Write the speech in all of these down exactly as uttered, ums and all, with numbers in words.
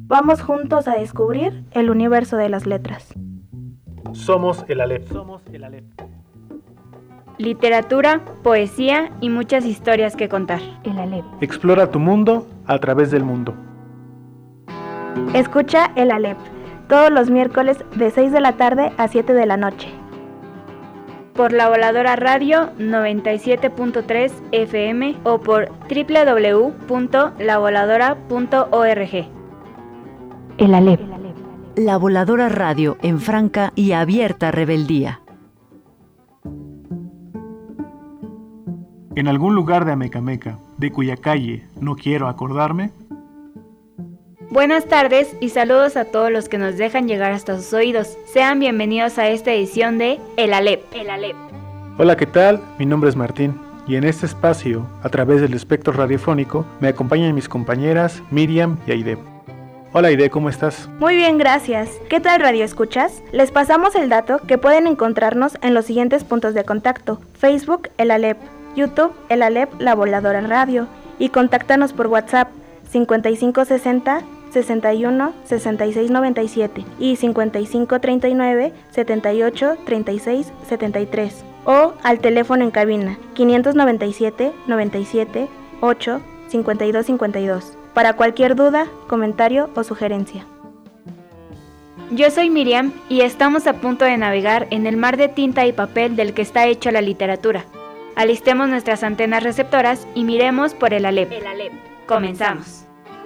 Vamos juntos a descubrir el universo de las letras. Somos el Aleph. Somos el Aleph. Literatura, poesía y muchas historias que contar. El Aleph. Explora tu mundo a través del mundo. Escucha El Aleph todos los miércoles de seis de la tarde a siete de la noche. Por La Voladora Radio noventa y siete punto tres F M o por doble u doble u doble u punto la voladora punto org. El Aleph. La Voladora Radio en franca y abierta rebeldía. En algún lugar de Amecameca, de cuya calle no quiero acordarme. Buenas tardes y saludos a todos los que nos dejan llegar hasta sus oídos. Sean bienvenidos a esta edición de El Aleph. El Aleph. Hola, ¿qué tal? Mi nombre es Martín y en este espacio, a través del espectro radiofónico, me acompañan mis compañeras Miriam y Aide. Hola Aide, ¿cómo estás? Muy bien, gracias. ¿Qué tal, Radio Escuchas? Les pasamos el dato que pueden encontrarnos en los siguientes puntos de contacto: Facebook, El Aleph, YouTube, El Aleph, La Voladora Radio, y contáctanos por WhatsApp cincuenta y cinco sesenta, sesenta y uno, sesenta y seis noventa y siete y cincuenta y cinco treinta y nueve, setenta y ocho, treinta y seis, setenta y tres, o al teléfono en cabina quinientos noventa y siete, noventa y siete, ocho, cincuenta y dos cincuenta y dos para cualquier duda, comentario o sugerencia. Yo soy Miriam y estamos a punto de navegar en el mar de tinta y papel del que está hecha la literatura. Alistemos nuestras antenas receptoras y miremos por El Aleph. El Aleph. Comenzamos.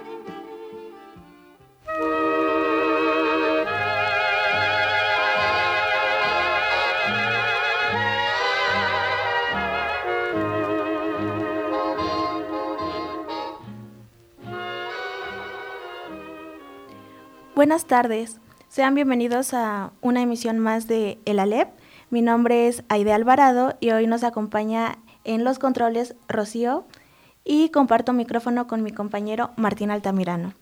Buenas tardes, sean bienvenidos a una emisión más de El Aleph. Mi nombre es Aide Alvarado y hoy nos acompaña en los controles Rocío y comparto micrófono con mi compañero Martín Altamirano.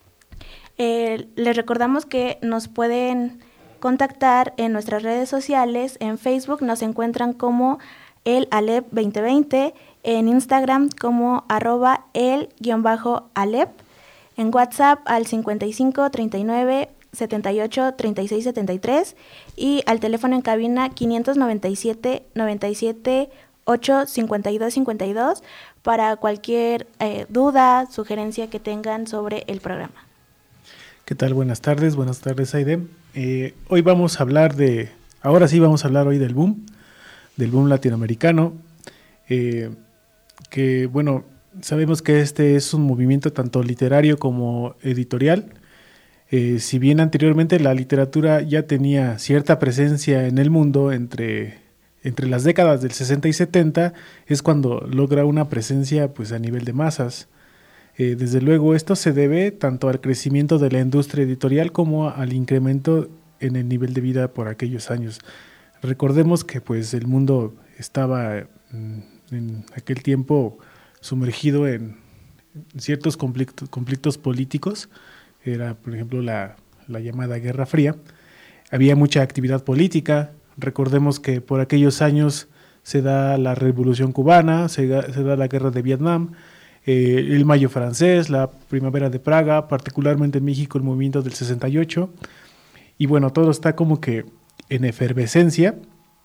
Eh, les recordamos que nos pueden contactar en nuestras redes sociales. En Facebook nos encuentran como El Aleph veinte veinte, en Instagram como arroba el-Aleph, en WhatsApp al cincuenta y cinco treinta y nueve setenta y ocho treinta y seis setenta y tres y al teléfono en cabina quinientos noventa y siete, noventa y siete, ocho, cincuenta y dos cincuenta y dos para cualquier eh, duda, sugerencia que tengan sobre el programa. ¿Qué tal? Buenas tardes, buenas tardes Aide. Eh, hoy vamos a hablar de, ahora sí vamos a hablar hoy del boom, del boom latinoamericano, eh, que bueno, sabemos que este es un movimiento tanto literario como editorial. Eh, si bien anteriormente la literatura ya tenía cierta presencia en el mundo, entre, entre las décadas del sesenta y setenta es cuando logra una presencia pues, a nivel de masas. Eh, desde luego esto se debe tanto al crecimiento de la industria editorial como al incremento en el nivel de vida por aquellos años. Recordemos que pues, el mundo estaba en, en aquel tiempo sumergido en ciertos conflictos, conflictos políticos. Era, por ejemplo, la, la llamada Guerra Fría. Había mucha actividad política. Recordemos que por aquellos años se da la Revolución Cubana, se da, se da la Guerra de Vietnam, eh, el Mayo Francés, la Primavera de Praga, particularmente en México el movimiento del sesenta y ocho. Y bueno, todo está como que en efervescencia.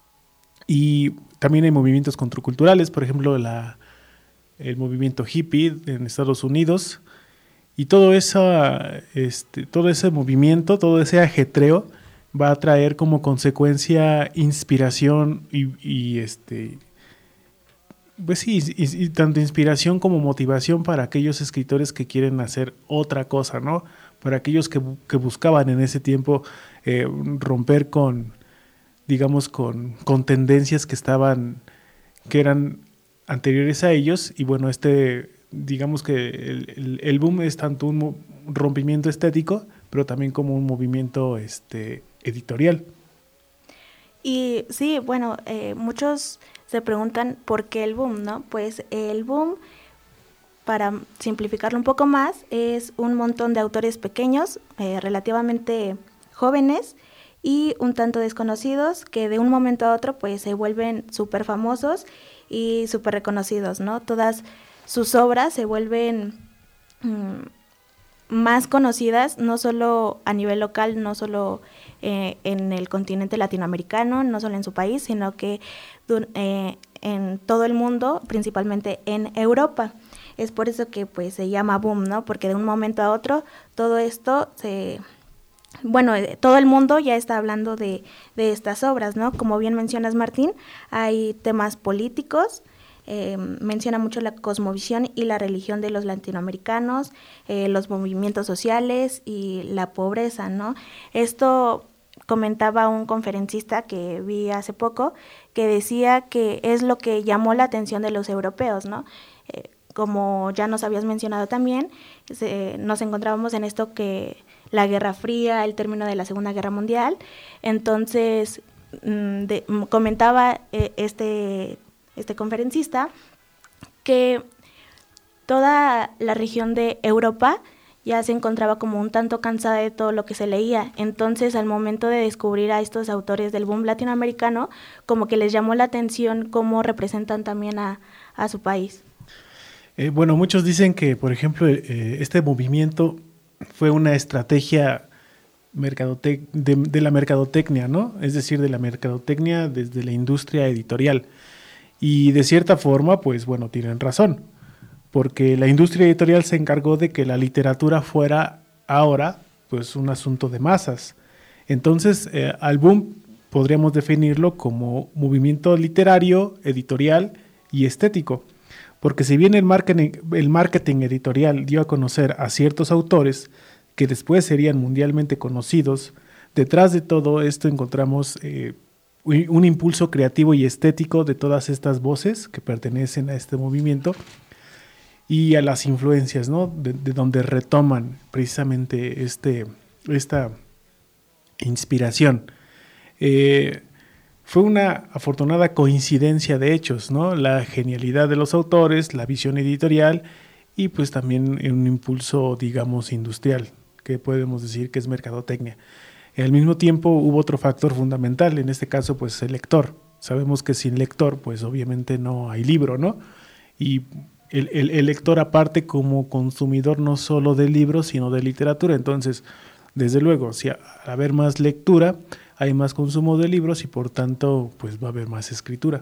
Y también hay movimientos contraculturales, por ejemplo, la, el movimiento hippie en Estados Unidos. Y todo, esa, este, todo ese movimiento, todo ese ajetreo va a traer como consecuencia inspiración y, y este, pues sí, y, y tanto inspiración como motivación para aquellos escritores que quieren hacer otra cosa, ¿no? Para aquellos que, que buscaban en ese tiempo eh, romper con, digamos, con, con tendencias que estaban, que eran anteriores a ellos. Y bueno, este... digamos que el, el, el boom es tanto un rompimiento estético, pero también como un movimiento este, editorial. Y sí, bueno, eh, muchos se preguntan por qué el boom, ¿no? Pues el boom, para simplificarlo un poco más, es un montón de autores pequeños, eh, relativamente jóvenes y un tanto desconocidos, que de un momento a otro pues se vuelven súper famosos y súper reconocidos, ¿no? Todas sus obras se vuelven mmm, más conocidas, no solo a nivel local, no solo eh, en el continente latinoamericano, no solo en su país, sino que eh, en todo el mundo, principalmente en Europa. Es por eso que pues se llama boom, ¿no? Porque de un momento a otro todo esto se... Bueno, todo el mundo ya está hablando de, de estas obras, ¿no? Como bien mencionas, Martín, hay temas políticos, eh, menciona mucho la cosmovisión y la religión de los latinoamericanos, eh, los movimientos sociales y la pobreza, ¿no? Esto comentaba un conferencista que vi hace poco, que decía que es lo que llamó la atención de los europeos, ¿no? Eh, como ya nos habías mencionado también, se, nos encontrábamos en esto que la Guerra Fría, el término de la Segunda Guerra Mundial. Entonces, de, comentaba eh, este, este conferencista que toda la región de Europa ya se encontraba como un tanto cansada de todo lo que se leía. Entonces, al momento de descubrir a estos autores del boom latinoamericano, como que les llamó la atención cómo representan también a, a su país. Eh, bueno, muchos dicen que, por ejemplo, eh, este movimiento fue una estrategia mercadotec- de, de la mercadotecnia, ¿no? Es decir, de la mercadotecnia desde la industria editorial. Y de cierta forma, pues bueno, tienen razón, porque la industria editorial se encargó de que la literatura fuera ahora, pues, un asunto de masas. Entonces, eh, al boom podríamos definirlo como movimiento literario, editorial y estético. Porque si bien el marketing, el marketing editorial dio a conocer a ciertos autores que después serían mundialmente conocidos, detrás de todo esto encontramos eh, un impulso creativo y estético de todas estas voces que pertenecen a este movimiento y a las influencias, ¿no? de, de donde retoman precisamente este, esta inspiración. Eh, Fue una afortunada coincidencia de hechos, ¿no? La genialidad de los autores, la visión editorial y pues también un impulso, digamos, industrial, que podemos decir que es mercadotecnia. Al mismo tiempo hubo otro factor fundamental, en este caso pues el lector. Sabemos que sin lector pues obviamente no hay libro, ¿no? Y el, el, el lector aparte como consumidor no solo de libros sino de literatura. Entonces, desde luego, si al haber más lectura, hay más consumo de libros y por tanto pues va a haber más escritura.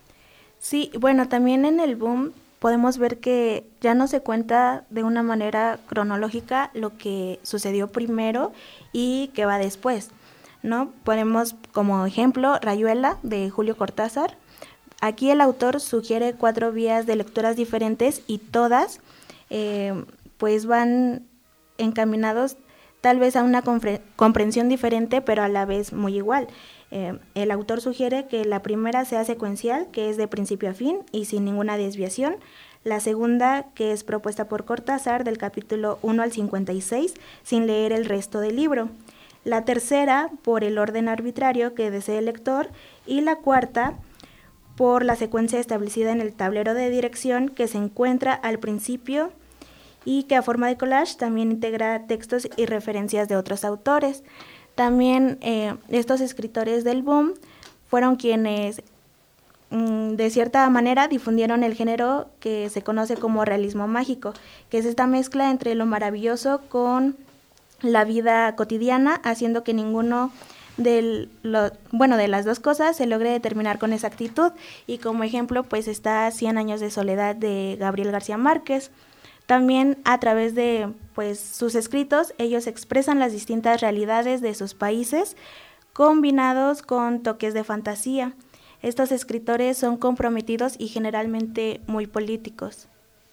Sí, bueno, también en el boom podemos ver que ya no se cuenta de una manera cronológica lo que sucedió primero y qué va después, ¿no? Ponemos como ejemplo Rayuela de Julio Cortázar. Aquí el autor sugiere cuatro vías de lecturas diferentes y todas eh, pues van encaminados tal vez a una compre- comprensión diferente, pero a la vez muy igual. Eh, el autor sugiere que la primera sea secuencial, que es de principio a fin y sin ninguna desviación. La segunda, que es propuesta por Cortázar, del capítulo uno al cincuenta y seis, sin leer el resto del libro. La tercera, por el orden arbitrario que desee el lector. Y la cuarta, por la secuencia establecida en el tablero de dirección que se encuentra al principio y que a forma de collage también integra textos y referencias de otros autores. También eh, estos escritores del boom fueron quienes mmm, de cierta manera difundieron el género que se conoce como realismo mágico, que es esta mezcla entre lo maravilloso con la vida cotidiana, haciendo que ninguno de, lo, bueno, de las dos cosas se logre determinar con exactitud. Y como ejemplo pues está Cien años de soledad de Gabriel García Márquez. También a través de pues, sus escritos, ellos expresan las distintas realidades de sus países, combinados con toques de fantasía. Estos escritores son comprometidos y generalmente muy políticos.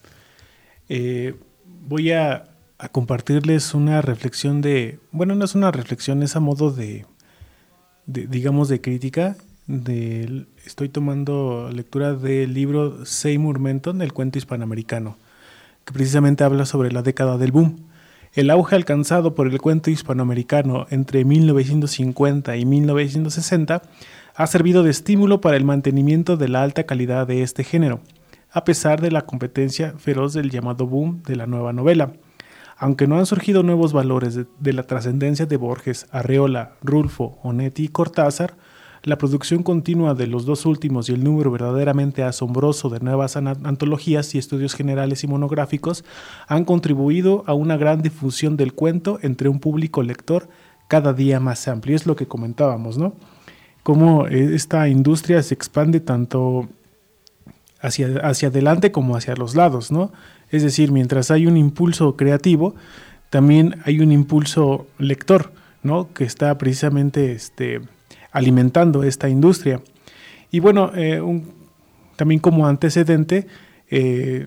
Eh, voy a, a compartirles una reflexión de, bueno, no es una reflexión, es a modo de, de digamos, de crítica. De, estoy tomando lectura del libro Seymour Menton, El cuento hispanoamericano, que precisamente habla sobre la década del boom. El auge alcanzado por el cuento hispanoamericano entre mil novecientos cincuenta y mil novecientos sesenta ha servido de estímulo para el mantenimiento de la alta calidad de este género, a pesar de la competencia feroz del llamado boom de la nueva novela. Aunque no han surgido nuevos valores de, de la trascendencia de Borges, Arreola, Rulfo, Onetti y Cortázar, La producción continua de los dos últimos y el número verdaderamente asombroso de nuevas antologías y estudios generales y monográficos han contribuido a una gran difusión del cuento entre un público lector cada día más amplio. Es lo que comentábamos, ¿no? Cómo esta industria se expande tanto hacia, hacia adelante como hacia los lados, ¿no? Es decir, mientras hay un impulso creativo, también hay un impulso lector, ¿no? Que está precisamente este, alimentando esta industria. Y bueno, eh, un, también como antecedente, eh,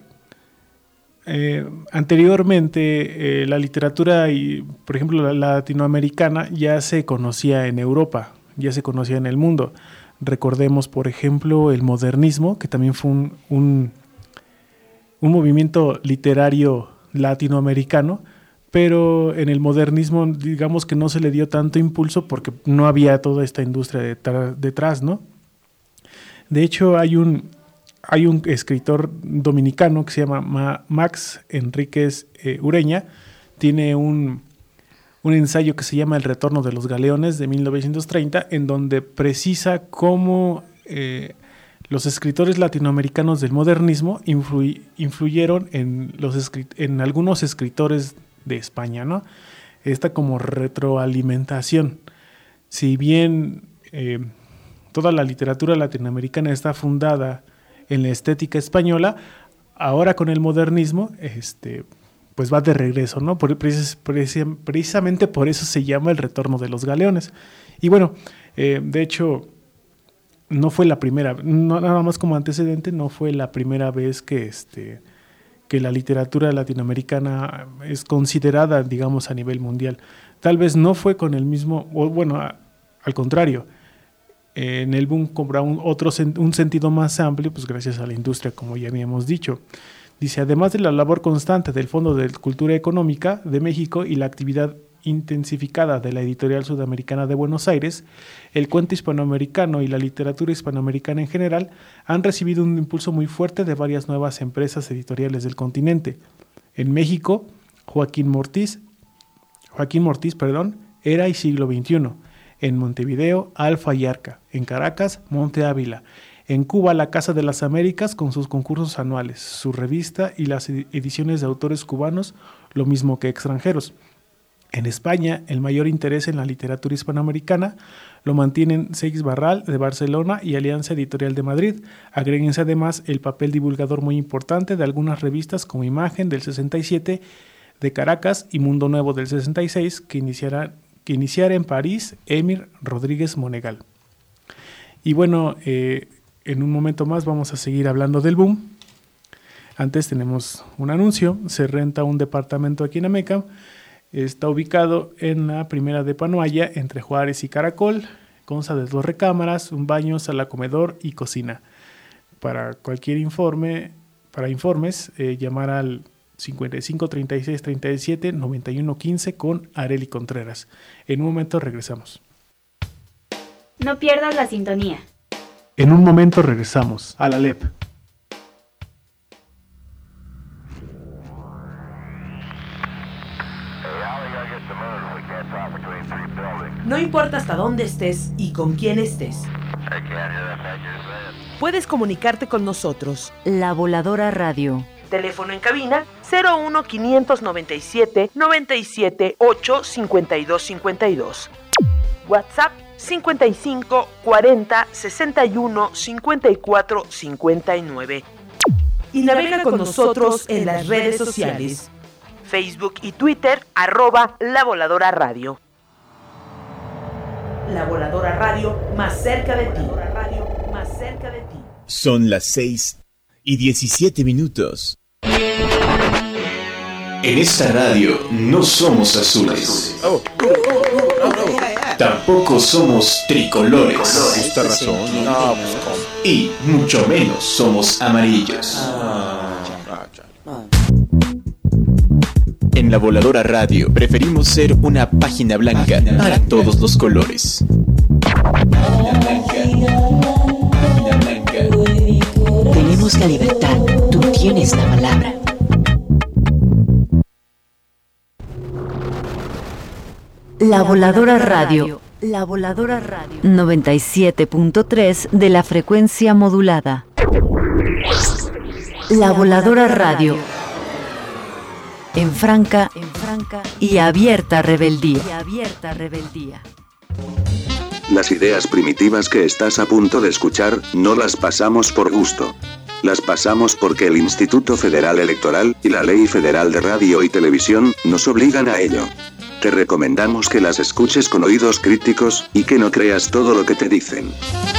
eh, anteriormente eh, la literatura, y, por ejemplo, la latinoamericana ya se conocía en Europa, ya se conocía en el mundo. Recordemos, por ejemplo, el modernismo, que también fue un, un, un movimiento literario latinoamericano, pero en el modernismo digamos que no se le dio tanto impulso porque no había toda esta industria detrás, detrás, ¿no? De hecho, hay un, hay un escritor dominicano que se llama Ma, Max Enríquez eh, Ureña, tiene un, un ensayo que se llama El retorno de los galeones de mil novecientos treinta, en donde precisa cómo eh, los escritores latinoamericanos del modernismo influy, influyeron en, los escrit- en algunos escritores de España, ¿no? Esta como retroalimentación. Si bien eh, toda la literatura latinoamericana está fundada en la estética española, ahora con el modernismo, este, pues va de regreso, ¿no? Por, precis, precis, precisamente por eso se llama El retorno de los galeones. Y bueno, eh, de hecho, no fue la primera, no, nada más como antecedente, no fue la primera vez que este que la literatura latinoamericana es considerada, digamos, a nivel mundial. Tal vez no fue con el mismo, o bueno, a, al contrario, eh, en el boom cobra un, otro, un sentido más amplio, pues gracias a la industria, como ya habíamos dicho. Dice, además de la labor constante del Fondo de Cultura Económica de México y la actividad intensificada de la Editorial Sudamericana de Buenos Aires, el cuento hispanoamericano y la literatura hispanoamericana en general han recibido un impulso muy fuerte de varias nuevas empresas editoriales del continente. En México, Joaquín Mortiz, Joaquín Mortiz, perdón, Era y Siglo veintiuno. En Montevideo, Alfa y Arca. En Caracas, Monte Ávila. En Cuba, la Casa de las Américas con sus concursos anuales, su revista y las ediciones de autores cubanos, lo mismo que extranjeros. En España, el mayor interés en la literatura hispanoamericana lo mantienen Seix Barral de Barcelona y Alianza Editorial de Madrid. Agréguense además el papel divulgador muy importante de algunas revistas como Imagen del sesenta y siete de Caracas y Mundo Nuevo del sesenta y seis que iniciará, que iniciara en París Emir Rodríguez Monegal. Y bueno, eh, en un momento más vamos a seguir hablando del boom. Antes tenemos un anuncio, se renta un departamento aquí en Ameca. Está ubicado en la primera de Panoaya, entre Juárez y Caracol. Consta de dos recámaras, un baño, sala, comedor y cocina. Para cualquier informe, para informes, eh, llamar al cincuenta y cinco, treinta y seis, treinta y siete, noventa y uno, quince con Areli Contreras. En un momento regresamos. No pierdas la sintonía. En un momento regresamos a la L E P. No importa hasta dónde estés y con quién estés. Puedes comunicarte con nosotros. La Voladora Radio. Teléfono en cabina cero uno, quinientos noventa y siete, noventa y siete, ocho, cincuenta y dos cincuenta y dos. WhatsApp cincuenta y cinco, cuarenta, sesenta y uno, cincuenta y cuatro, cincuenta y nueve. Y navega con nosotros en las redes sociales. Facebook y Twitter, arroba La Voladora Radio. La Voladora Radio, más cerca de ti. Radio, más cerca de ti. Son las seis y diecisiete minutos. En esta radio no somos azules. Tampoco somos tricolores. Y mucho menos somos amarillos. En La Voladora Radio preferimos ser una página blanca para todos los colores. Tenemos la libertad, tú tienes la palabra. La Voladora Radio. La Voladora Radio noventa y siete punto tres de la frecuencia modulada. La Voladora Radio. En franca, en franca y abierta rebeldía. Y abierta rebeldía. Las ideas primitivas que estás a punto de escuchar, no las pasamos por gusto. Las pasamos porque el Instituto Federal Electoral y la Ley Federal de Radio y Televisión nos obligan a ello. Te recomendamos que las escuches con oídos críticos, y que no creas todo lo que te dicen.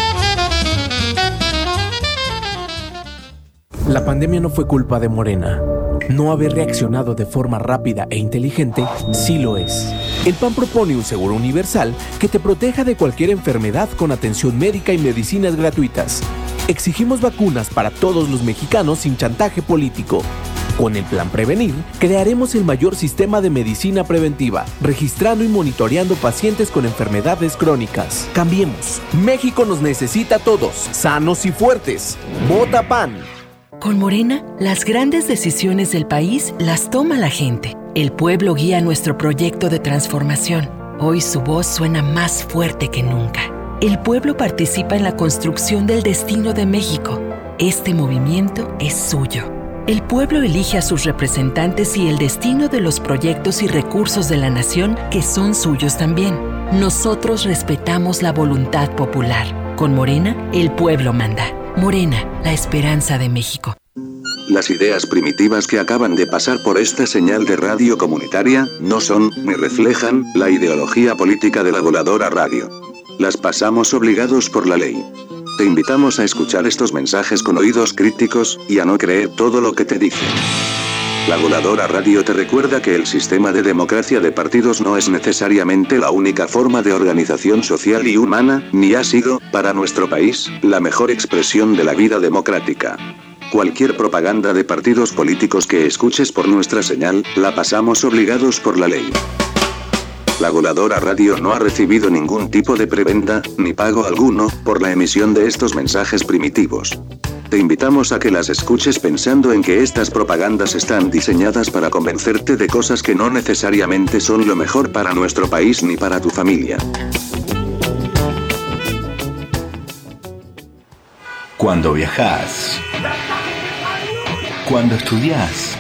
La pandemia no fue culpa de Morena. No haber reaccionado de forma rápida e inteligente, sí lo es. El P A N propone un seguro universal que te proteja de cualquier enfermedad con atención médica y medicinas gratuitas. Exigimos vacunas para todos los mexicanos sin chantaje político. Con el Plan Prevenir, crearemos el mayor sistema de medicina preventiva, registrando y monitoreando pacientes con enfermedades crónicas. Cambiemos. México nos necesita a todos, sanos y fuertes. Vota P A N. Con Morena, las grandes decisiones del país las toma la gente. El pueblo guía nuestro proyecto de transformación. Hoy su voz suena más fuerte que nunca. El pueblo participa en la construcción del destino de México. Este movimiento es suyo. El pueblo elige a sus representantes y el destino de los proyectos y recursos de la nación que son suyos también. Nosotros respetamos la voluntad popular. Con Morena, el pueblo manda. Morena, la esperanza de México. Las ideas primitivas que acaban de pasar por esta señal de radio comunitaria, no son, ni reflejan, la ideología política de la Voladora Radio. Las pasamos obligados por la ley. Te invitamos a escuchar estos mensajes con oídos críticos, y a no creer todo lo que te dicen. La Voladora Radio te recuerda que el sistema de democracia de partidos no es necesariamente la única forma de organización social y humana, ni ha sido, para nuestro país, la mejor expresión de la vida democrática. Cualquier propaganda de partidos políticos que escuches por nuestra señal, la pasamos obligados por la ley. La Voladora Radio no ha recibido ningún tipo de prebenda, ni pago alguno, por la emisión de estos mensajes primitivos. Te invitamos a que las escuches pensando en que estas propagandas están diseñadas para convencerte de cosas que no necesariamente son lo mejor para nuestro país ni para tu familia. Cuando viajas, cuando estudias,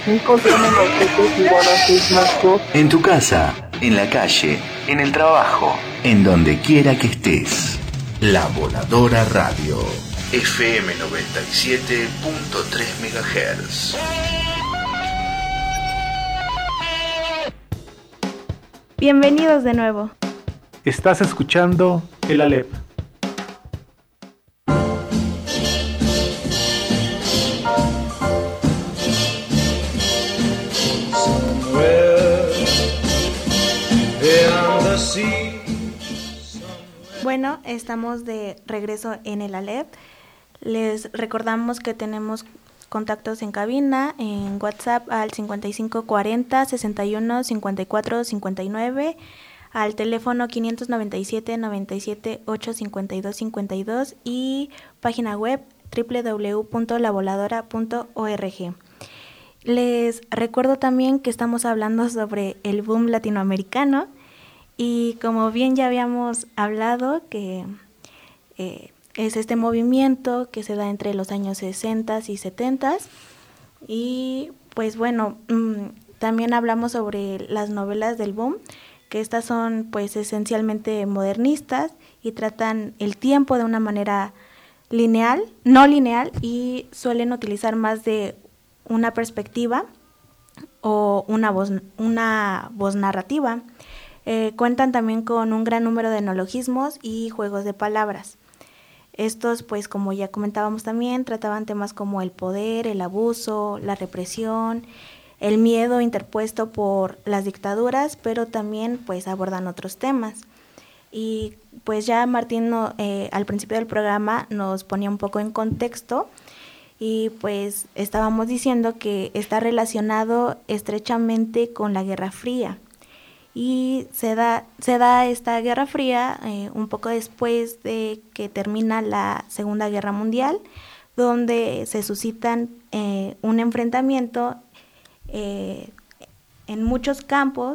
en tu casa, en la calle, en el trabajo, en donde quiera que estés. La Voladora Radio, F M noventa y siete punto tres megahertz. Bienvenidos de nuevo. Estás escuchando el Alep. Bueno, estamos de regreso en el Alep. Les recordamos que tenemos contactos en cabina, en WhatsApp al cincuenta y cinco cuarenta sesenta y uno cincuenta y cuatro cincuenta y nueve, al teléfono quinientos noventa y siete noventa y siete ocho cincuenta y dos cincuenta y dos y página web doble u doble u doble u punto la voladora punto org. Les recuerdo también que estamos hablando sobre el boom latinoamericano y como bien ya habíamos hablado que eh, es este movimiento que se da entre los años sesenta y setenta y pues bueno, mmm, también hablamos sobre las novelas del boom, que estas son pues esencialmente modernistas y tratan el tiempo de una manera lineal, no lineal, y suelen utilizar más de una perspectiva o una voz, una voz narrativa. Eh, cuentan también con un gran número de neologismos y juegos de palabras. Estos, pues como ya comentábamos también, trataban temas como el poder, el abuso, la represión, el miedo interpuesto por las dictaduras, pero también pues abordan otros temas. Y pues ya Martín no, eh, al principio del programa nos ponía un poco en contexto y pues estábamos diciendo que está relacionado estrechamente con la Guerra Fría. Y se da, se da esta Guerra Fría eh, un poco después de que termina la Segunda Guerra Mundial, donde se suscitan eh, un enfrentamiento eh, en muchos campos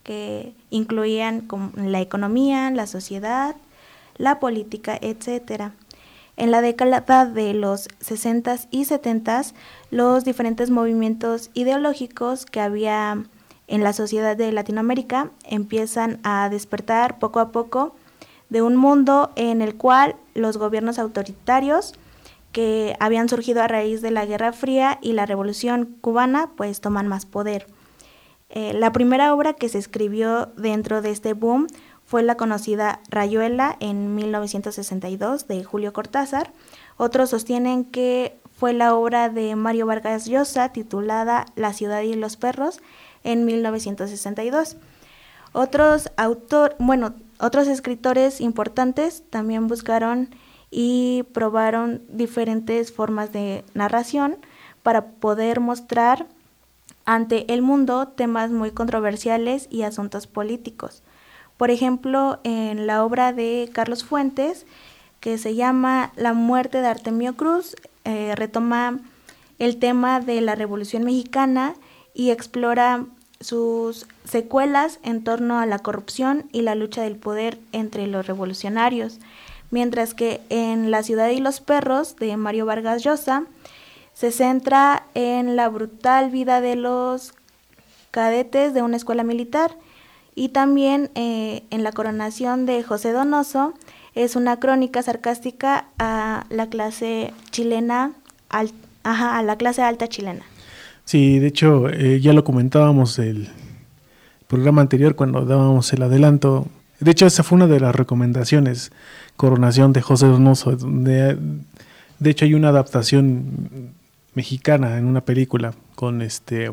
que incluían como la economía, la sociedad, la política, etcétera. En la década de los sesentas y setentas, los diferentes movimientos ideológicos que había en la sociedad de Latinoamérica empiezan a despertar poco a poco de un mundo en el cual los gobiernos autoritarios que habían surgido a raíz de la Guerra Fría y la Revolución Cubana pues toman más poder. Eh, la primera obra que se escribió dentro de este boom fue la conocida Rayuela en mil novecientos sesenta y dos de Julio Cortázar. Otros sostienen que fue la obra de Mario Vargas Llosa titulada La ciudad y los perros en mil novecientos sesenta y dos. Otros autor, bueno, otros escritores importantes también buscaron y probaron diferentes formas de narración para poder mostrar ante el mundo temas muy controversiales y asuntos políticos. Por ejemplo, en la obra de Carlos Fuentes, que se llama La muerte de Artemio Cruz, eh, retoma el tema de la Revolución Mexicana y explora sus secuelas en torno a la corrupción y la lucha del poder entre los revolucionarios, mientras que en La ciudad y los perros, de Mario Vargas Llosa, se centra en la brutal vida de los cadetes de una escuela militar. Y también eh, en La coronación de José Donoso es una crónica sarcástica a la clase chilena, al, ajá, a la clase alta chilena. Sí, de hecho eh, ya lo comentábamos el programa anterior cuando dábamos el adelanto. De hecho esa fue una de las recomendaciones, Coronación de José Donoso. De, de hecho hay una adaptación mexicana en una película con este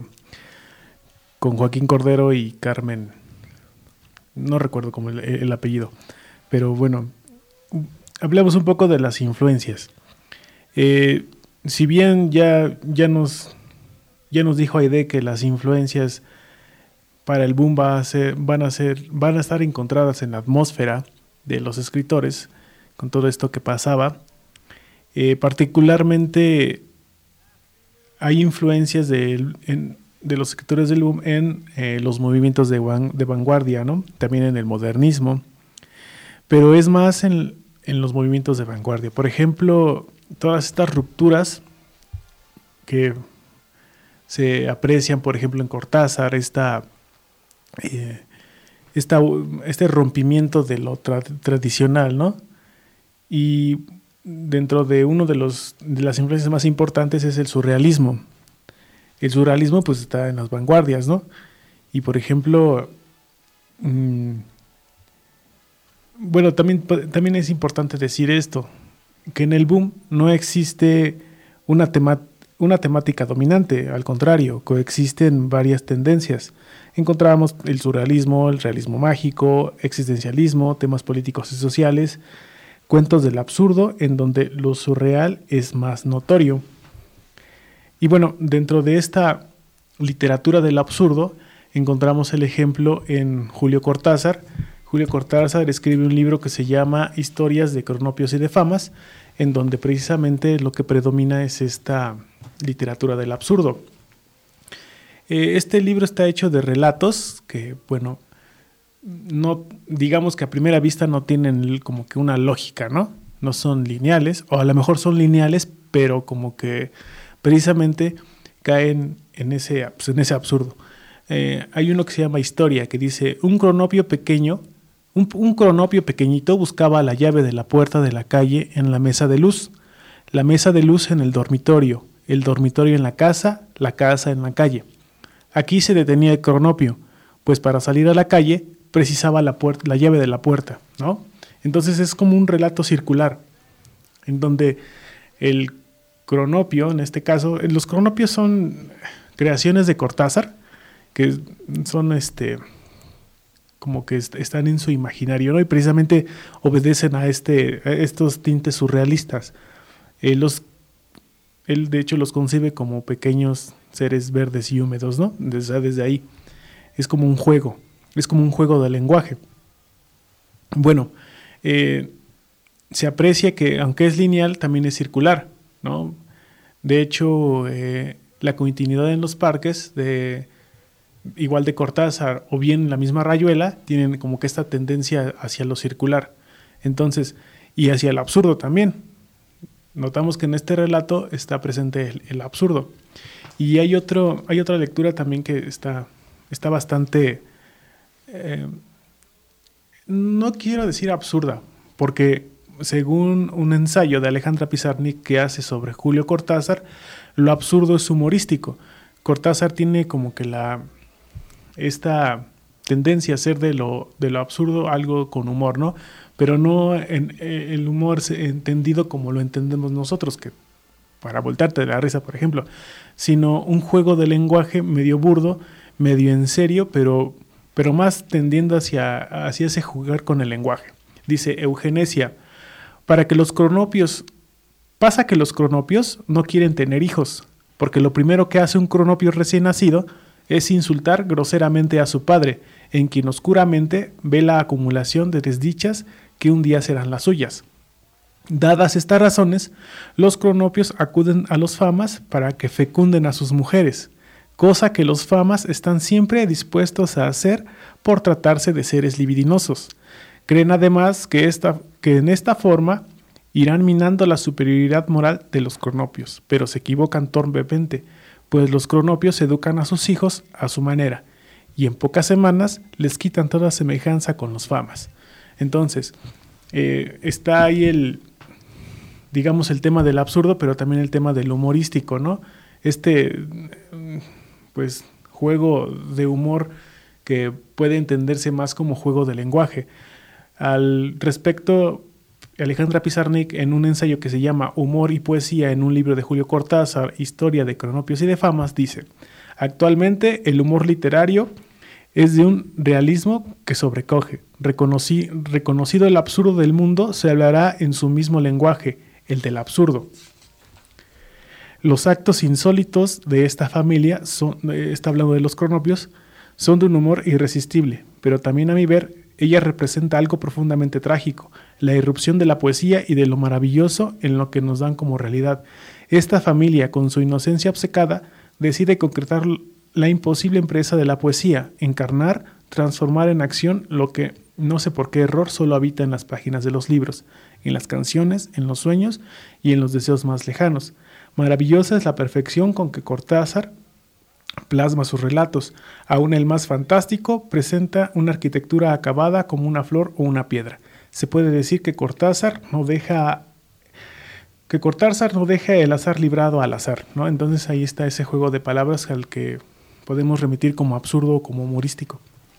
con Joaquín Cordero y Carmen. No recuerdo como el, el apellido, pero bueno, hablemos un poco de las influencias. Eh, si bien ya, ya, nos, ya nos dijo Aide que las influencias para el boom va a ser, van, a ser, van a estar encontradas en la atmósfera de los escritores, con todo esto que pasaba, eh, particularmente hay influencias de... En, de los escritores del boom en eh, los movimientos de, van, de vanguardia, ¿no? También en el modernismo, pero es más en, en los movimientos de vanguardia. Por ejemplo, todas estas rupturas que se aprecian, por ejemplo, en Cortázar, esta, eh, esta, este rompimiento de lo tra- tradicional, ¿no? Y dentro de uno de, los, de las influencias más importantes es el surrealismo. El surrealismo pues está en las vanguardias, ¿no? Y por ejemplo, mmm, bueno, también, también es importante decir esto, que en el boom no existe una, tema, una temática dominante, al contrario, coexisten varias tendencias. Encontramos el surrealismo, el realismo mágico, existencialismo, temas políticos y sociales, cuentos del absurdo, en donde lo surreal es más notorio. Y bueno, dentro de esta literatura del absurdo encontramos el ejemplo en Julio Cortázar. Julio Cortázar escribe un libro que se llama Historias de cronopios y de famas, en donde precisamente lo que predomina es esta literatura del absurdo. Eh, este libro está hecho de relatos que, bueno, no, digamos que a primera vista no tienen como que una lógica, ¿no? No son lineales, o a lo mejor son lineales, pero como que precisamente caen en ese, pues en ese absurdo. Eh, hay uno que se llama Historia, que dice, un cronopio pequeño, un, un cronopio pequeñito buscaba la llave de la puerta de la calle en la mesa de luz, la mesa de luz en el dormitorio, el dormitorio en la casa, la casa en la calle. Aquí se detenía el cronopio, pues para salir a la calle precisaba la, puerta, la llave de la puerta, ¿no? Entonces es como un relato circular, en donde el cronopio, en este caso, los cronopios son creaciones de Cortázar, que son este como que est- están en su imaginario, ¿no? Y precisamente obedecen a, este, a estos tintes surrealistas. Eh, los, él de hecho los concibe como pequeños seres verdes y húmedos, ¿no? Desde, desde ahí. Es como un juego, es como un juego de lenguaje. Bueno, eh, se aprecia que aunque es lineal, también es circular, ¿no? De hecho, eh, la continuidad en los parques de, igual de Cortázar o bien la misma Rayuela, tienen como que esta tendencia hacia lo circular. Entonces, y hacia el absurdo también. Notamos que en este relato está presente el, el absurdo. Y hay, otro, hay otra lectura también que está, está bastante, eh, no quiero decir absurda, porque según un ensayo de Alejandra Pizarnik que hace sobre Julio Cortázar, lo absurdo es humorístico. Cortázar tiene como que la esta tendencia a hacer de lo, de lo absurdo algo con humor, ¿no? Pero no en, en el humor entendido como lo entendemos nosotros, que para voltarte de la risa, por ejemplo, sino un juego de lenguaje medio burdo, medio en serio, pero, pero más tendiendo hacia, hacia ese jugar con el lenguaje. Dice Eugenesia, para que los cronopios, pasa que los cronopios no quieren tener hijos, porque lo primero que hace un cronopio recién nacido es insultar groseramente a su padre, en quien oscuramente ve la acumulación de desdichas que un día serán las suyas. Dadas estas razones, los cronopios acuden a los famas para que fecunden a sus mujeres, cosa que los famas están siempre dispuestos a hacer por tratarse de seres libidinosos. Creen además que, esta, que en esta forma irán minando la superioridad moral de los cronopios, pero se equivocan torpemente, pues los cronopios educan a sus hijos a su manera, y en pocas semanas les quitan toda semejanza con los famas. Entonces, eh, está ahí el, digamos, el tema del absurdo, pero también el tema del humorístico, ¿no? Este, pues, juego de humor que puede entenderse más como juego de lenguaje. Al respecto, Alejandra Pizarnik, en un ensayo que se llama Humor y Poesía en un libro de Julio Cortázar, Historia de Cronopios y de Famas, dice: actualmente el humor literario es de un realismo que sobrecoge. Reconocí, reconocido el absurdo del mundo, se hablará en su mismo lenguaje, el del absurdo. Los actos insólitos de esta familia, son, está hablando de los cronopios, son de un humor irresistible, pero también a mi ver, ella representa algo profundamente trágico, la irrupción de la poesía y de lo maravilloso en lo que nos dan como realidad. Esta familia, con su inocencia obcecada, decide concretar la imposible empresa de la poesía, encarnar, transformar en acción lo que, no sé por qué error, solo habita en las páginas de los libros, en las canciones, en los sueños y en los deseos más lejanos. Maravillosa es la perfección con que Cortázar plasma sus relatos. Aún el más fantástico presenta una arquitectura acabada como una flor o una piedra. Se puede decir que Cortázar no deja que Cortázar no deja el azar librado al azar, ¿no? Entonces ahí está ese juego de palabras al que podemos remitir como absurdo o como humorístico.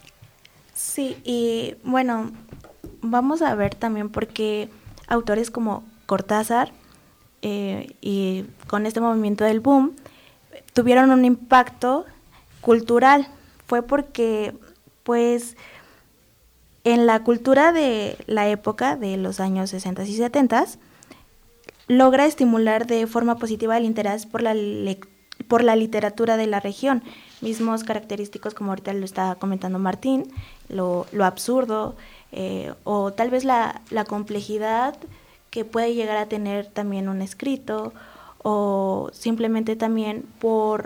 Sí, y bueno, vamos a ver también por qué autores como Cortázar eh, y con este movimiento del boom tuvieron un impacto cultural. Fue porque, pues, en la cultura de la época de los años sesenta y setenta, logra estimular de forma positiva el interés por la, le- por la literatura de la región, mismos característicos como ahorita lo está comentando Martín, lo, lo absurdo, eh, o tal vez la, la complejidad que puede llegar a tener también un escrito, o simplemente también por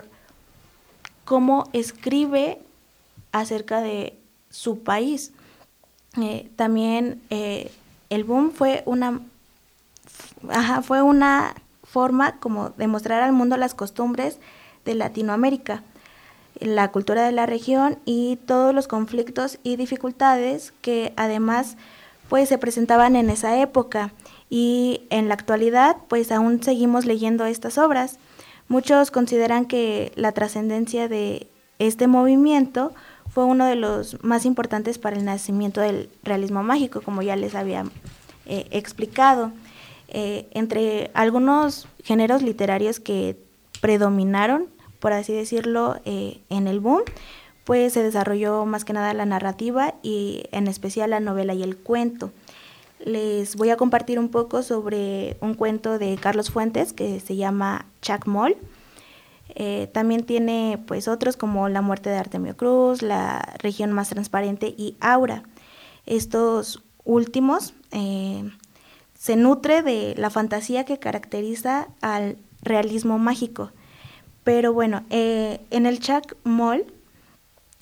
cómo escribe acerca de su país. Eh, también eh, el boom fue una, ajá, fue una forma como de mostrar al mundo las costumbres de Latinoamérica, la cultura de la región y todos los conflictos y dificultades que además pues se presentaban en esa época. Y en la actualidad, pues aún seguimos leyendo estas obras. Muchos consideran que la trascendencia de este movimiento fue uno de los más importantes para el nacimiento del realismo mágico, como ya les había eh, explicado. Eh, entre algunos géneros literarios que predominaron, por así decirlo, eh, en el boom, pues se desarrolló más que nada la narrativa y en especial la novela y el cuento. Les voy a compartir un poco sobre un cuento de Carlos Fuentes que se llama Chacmol. Eh, también tiene pues otros como La muerte de Artemio Cruz, La región más transparente y Aura. Estos últimos eh, se nutre de la fantasía que caracteriza al realismo mágico. Pero bueno, eh, en el Chacmol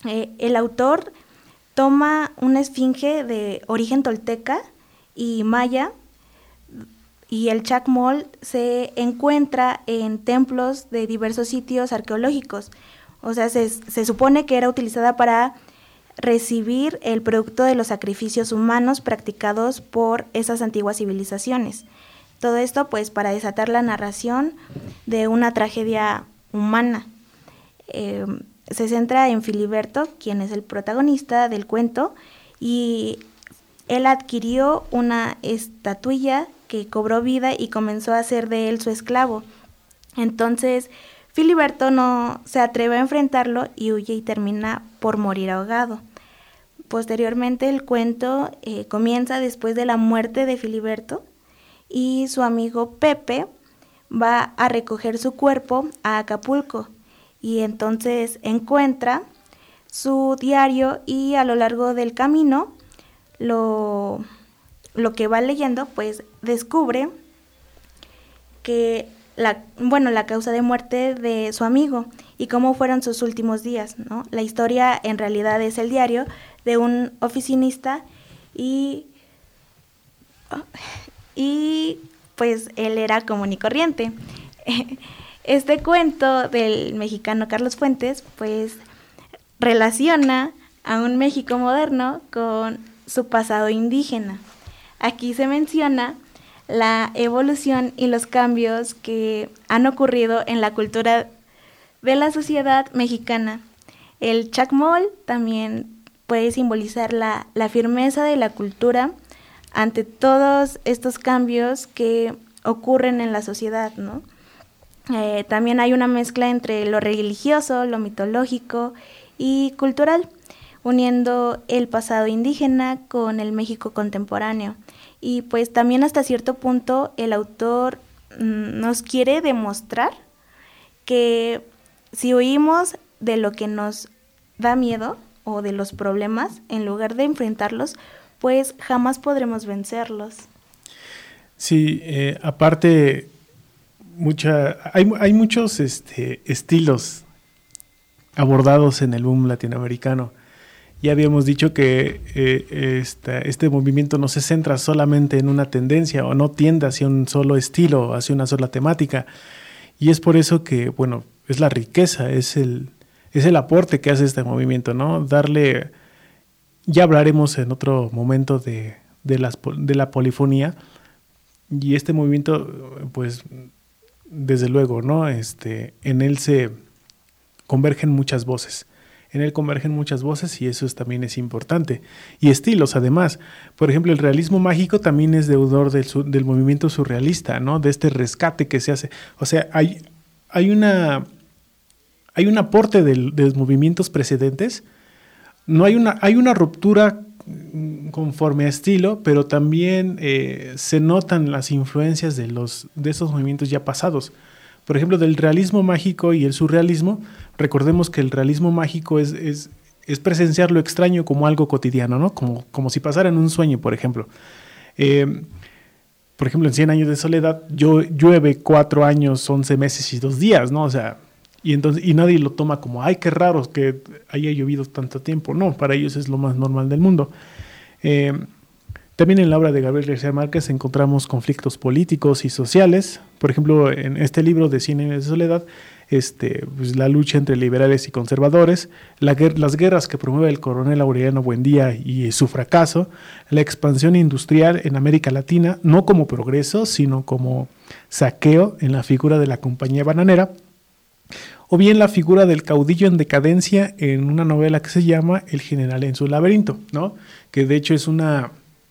Eh, el autor toma una esfinge de origen tolteca y maya, y el chacmol se encuentra en templos de diversos sitios arqueológicos. O sea, se, se supone que era utilizada para recibir el producto de los sacrificios humanos practicados por esas antiguas civilizaciones. Todo esto pues para desatar la narración de una tragedia humana. Eh, se centra en Filiberto, quien es el protagonista del cuento, y él adquirió una estatuilla que cobró vida y comenzó a hacer de él su esclavo. Entonces Filiberto no se atreve a enfrentarlo y huye y termina por morir ahogado. Posteriormente el cuento eh, comienza después de la muerte de Filiberto, y su amigo Pepe va a recoger su cuerpo a Acapulco, y entonces encuentra su diario, y a lo largo del camino lo, lo que va leyendo pues descubre que la, bueno, la causa de muerte de su amigo y cómo fueron sus últimos días, ¿no? La historia en realidad es el diario de un oficinista, y, y pues él era común y corriente. Este cuento del mexicano Carlos Fuentes pues relaciona a un México moderno con su pasado indígena. Aquí se menciona la evolución y los cambios que han ocurrido en la cultura de la sociedad mexicana. El chacmol también puede simbolizar la, la firmeza de la cultura ante todos estos cambios que ocurren en la sociedad, ¿no? Eh, también hay una mezcla entre lo religioso, lo mitológico y cultural, uniendo el pasado indígena con el México contemporáneo. Y pues también hasta cierto punto el autor mmm, nos quiere demostrar que si huimos de lo que nos da miedo o de los problemas, en lugar de enfrentarlos, pues jamás podremos vencerlos. Sí, eh, aparte, mucha, hay, hay muchos este, estilos abordados en el boom latinoamericano. Ya habíamos dicho que eh, esta, este movimiento no se centra solamente en una tendencia o no tiende hacia un solo estilo, hacia una sola temática. Y es por eso que, bueno, es la riqueza, es el, es el aporte que hace este movimiento, ¿no? Darle, ya hablaremos en otro momento de, de, las, de la polifonía, y este movimiento, pues, desde luego, ¿no? Este, en él se convergen muchas voces. En él convergen muchas voces y eso es, también es importante. Y estilos, además. Por ejemplo, el realismo mágico también es deudor del, del movimiento surrealista, ¿no? De este rescate que se hace. O sea, hay, hay, una, hay un aporte del, de los movimientos precedentes. No hay una, hay una ruptura conforme a estilo, pero también eh, se notan las influencias de, los, de esos movimientos ya pasados. Por ejemplo, del realismo mágico y el surrealismo, recordemos que el realismo mágico es, es, es presenciar lo extraño como algo cotidiano, ¿no? Como, como si pasara en un sueño, por ejemplo. Eh, por ejemplo, en Cien años de soledad, yo, llueve cuatro años, once meses y dos días, ¿no? O sea, y, entonces, y nadie lo toma como, ay, qué raro que haya llovido tanto tiempo. No, para ellos es lo más normal del mundo. Eh, También en la obra de Gabriel García Márquez encontramos conflictos políticos y sociales. Por ejemplo, en este libro de Cien años de soledad, este, pues, la lucha entre liberales y conservadores, la, las guerras que promueve el coronel Aureliano Buendía y su fracaso, la expansión industrial en América Latina, no como progreso, sino como saqueo en la figura de la compañía bananera, o bien la figura del caudillo en decadencia en una novela que se llama El general en su laberinto, ¿no? Que de hecho es una...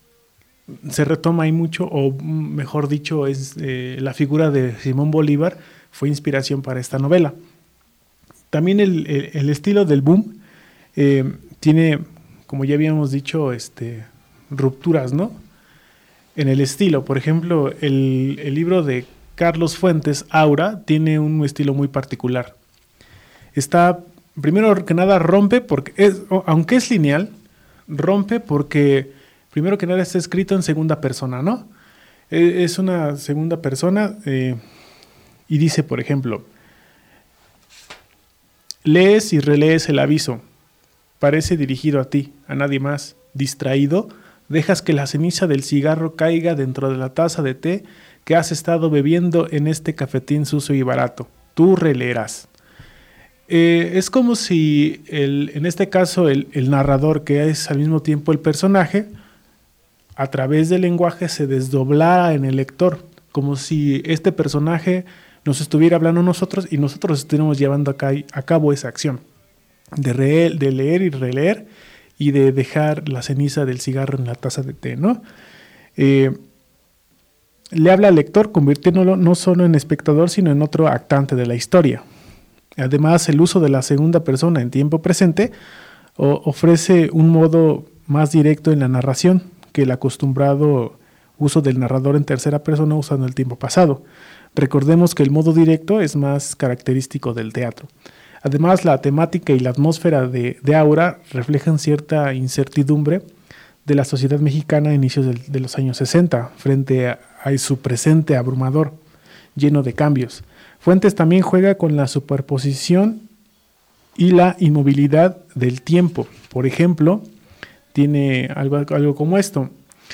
se retoma ahí mucho, o mejor dicho, es eh, la figura de Simón Bolívar fue inspiración para esta novela. También el, el, el estilo del boom eh, tiene, como ya habíamos dicho, este, rupturas, ¿no? En el estilo, por ejemplo, el, el libro de Carlos Fuentes, Aura, tiene un estilo muy particular. Está, primero que nada, rompe, porque es, aunque es lineal, rompe porque... primero que nada está escrito en segunda persona, ¿no? Es una segunda persona eh, y dice, por ejemplo, lees y relees el aviso. parece dirigido a ti, a nadie más. Distraído, dejas que la ceniza del cigarro caiga dentro de la taza de té que has estado bebiendo en este cafetín sucio y barato. Tú releerás. Eh, es como si, el, en este caso, el, el narrador, que es al mismo tiempo el personaje, a través del lenguaje se desdoblara en el lector, como si este personaje nos estuviera hablando a nosotros y nosotros estuviéramos llevando a, ca- a cabo esa acción de, re- de leer y releer y de dejar la ceniza del cigarro en la taza de té, ¿no? Eh, le habla al lector convirtiéndolo no solo en espectador, sino en otro actante de la historia. Además, el uso de la segunda persona en tiempo presente o, ofrece un modo más directo en la narración que el acostumbrado uso del narrador en tercera persona usando el tiempo pasado. Recordemos que el modo directo es más característico del teatro. Además, la temática y la atmósfera de, de Aura reflejan cierta incertidumbre de la sociedad mexicana a inicios del, de los años sesenta, frente a, a su presente abrumador, lleno de cambios. Fuentes también juega con la superposición y la inmovilidad del tiempo. Por ejemplo, tiene algo, algo como esto.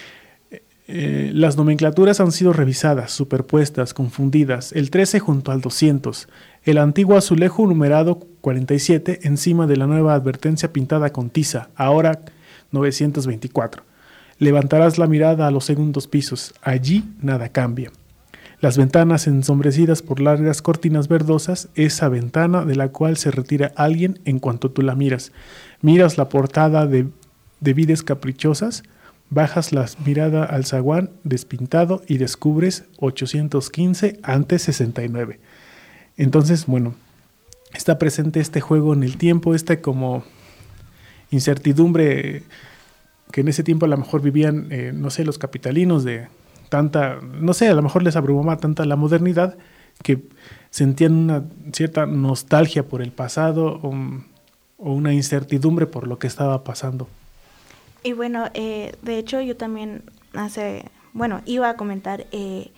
Eh, las nomenclaturas han sido revisadas, superpuestas, confundidas. El trece junto al doscientos. El antiguo azulejo numerado cuarenta y siete encima de la nueva advertencia pintada con tiza, ahora novecientos veinticuatro. Levantarás la mirada a los segundos pisos. Allí nada cambia. Las ventanas ensombrecidas por largas cortinas verdosas, esa ventana de la cual se retira alguien en cuanto tú la miras. Miras la portada de, de vides caprichosas, bajas la mirada al zaguán despintado y descubres ochocientos quince antes sesenta y nueve. Entonces, bueno, está presente este juego en el tiempo, esta como incertidumbre que en ese tiempo a lo mejor vivían, eh, no sé, los capitalinos de tanta, no sé, a lo mejor les abrumaba tanta la modernidad que sentían una cierta nostalgia por el pasado o, o una incertidumbre por lo que estaba pasando. Y bueno, eh, de hecho yo también hace, bueno, iba a comentar eh,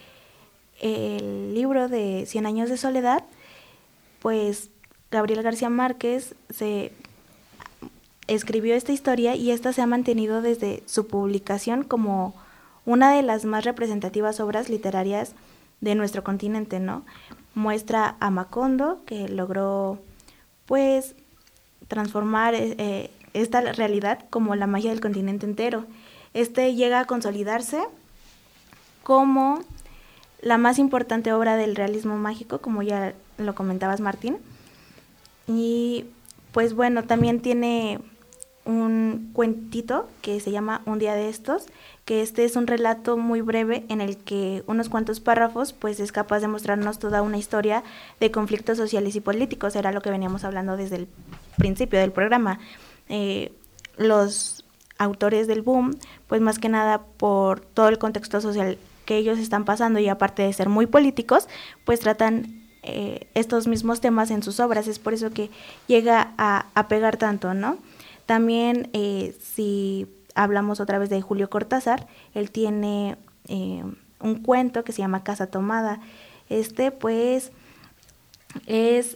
el libro de Cien años de soledad, pues Gabriel García Márquez se escribió esta historia y esta se ha mantenido desde su publicación como una de las más representativas obras literarias de nuestro continente, ¿no? Muestra a Macondo, que logró, pues, transformar eh, esta realidad como la magia del continente entero. Este llega a consolidarse como la más importante obra del realismo mágico, como ya lo comentabas, Martín. Y, pues, bueno, también tiene un cuentito que se llama Un día de estos, que este es un relato muy breve en el que unos cuantos párrafos pues es capaz de mostrarnos toda una historia de conflictos sociales y políticos. Era lo que veníamos hablando desde el principio del programa. Eh, los autores del boom, pues más que nada por todo el contexto social que ellos están pasando y aparte de ser muy políticos, pues tratan eh, estos mismos temas en sus obras. Es por eso que llega a, a pegar tanto, ¿no? También, eh, si hablamos otra vez de Julio Cortázar, él tiene eh, un cuento que se llama Casa Tomada. Este, pues, es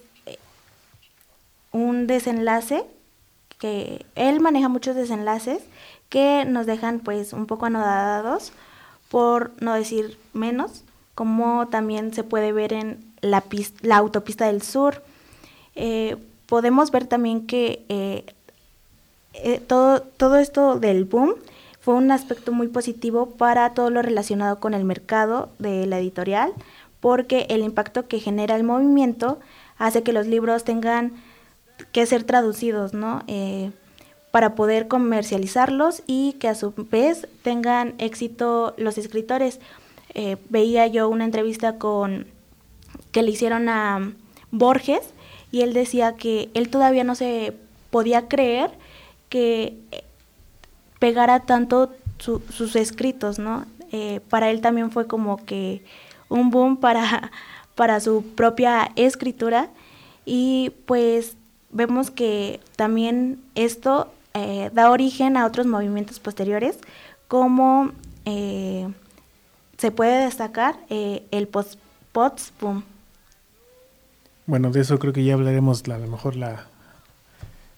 un desenlace que él maneja muchos desenlaces que nos dejan, pues, un poco anodados, por no decir menos, como también se puede ver en la, pista, la autopista del sur. Eh, podemos ver también que eh, Eh, todo, todo esto del boom fue un aspecto muy positivo para todo lo relacionado con el mercado de la editorial, porque el impacto que genera el movimiento hace que los libros tengan que ser traducidos, ¿no? Eh, para poder comercializarlos y que a su vez tengan éxito los escritores. Eh, veía yo una entrevista con que le hicieron a Borges y él decía que él todavía no se podía creer que pegara tanto su, sus escritos, ¿no? Eh, para él también fue como que un boom para, para su propia escritura y pues vemos que también esto eh, da origen a otros movimientos posteriores, como eh, se puede destacar eh, el post, post-boom. Bueno, de eso creo que ya hablaremos a lo mejor la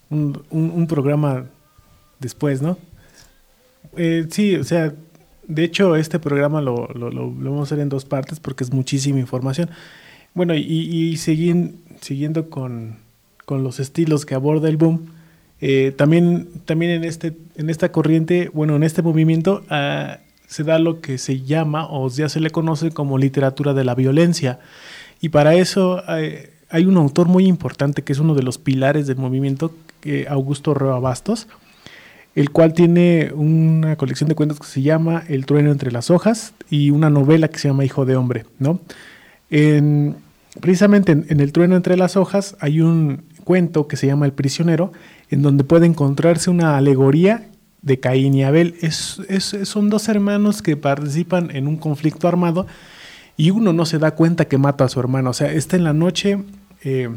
un, un, un programa después, ¿no? Eh, sí, o sea, de hecho este programa lo, lo, lo, lo vamos a hacer en dos partes porque es muchísima información. Bueno, y, y siguiendo, siguiendo con, con los estilos que aborda el boom, eh, también, también en, este, en esta corriente, bueno, en este movimiento uh, se da lo que se llama o ya se le conoce como literatura de la violencia. Y para eso hay, hay un autor muy importante que es uno de los pilares del movimiento, eh, Augusto Roa Bastos, el cual tiene una colección de cuentos que se llama El trueno entre las hojas y una novela que se llama Hijo de hombre, ¿no? En, precisamente en, en El trueno entre las hojas hay un cuento que se llama El prisionero, en donde puede encontrarse una alegoría de Caín y Abel. Es, es, son dos hermanos que participan en un conflicto armado y uno no se da cuenta que mata a su hermano. O sea, está en la noche, eh,